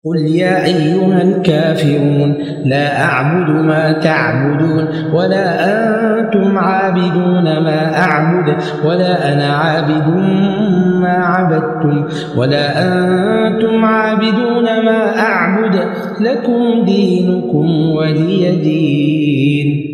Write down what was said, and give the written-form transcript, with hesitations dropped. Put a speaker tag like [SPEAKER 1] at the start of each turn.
[SPEAKER 1] قل يا أيها الكافرون لا أعبد ما تعبدون ولا أنتم عابدون ما أعبد ولا أنا عابد ما عبدتم ولا أنتم عابدون ما أعبد لكم دينكم ولي دين.